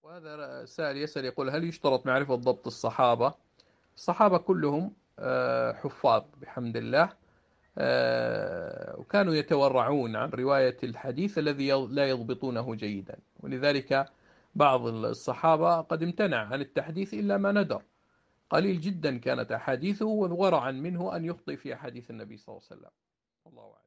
وهذا سائل يسأل يقول: هل يشترط معرفة ضبط الصحابة؟ الصحابة كلهم حفاظ بحمد الله، وكانوا يتورعون عن رواية الحديث الذي لا يضبطونه جيدا، ولذلك بعض الصحابة قد امتنع عن التحديث إلا ما ندر. قليل جدا كانت أحاديثه، وورعا منه أن يخطئ في أحاديث النبي صلى الله عليه وسلم. الله أعلم.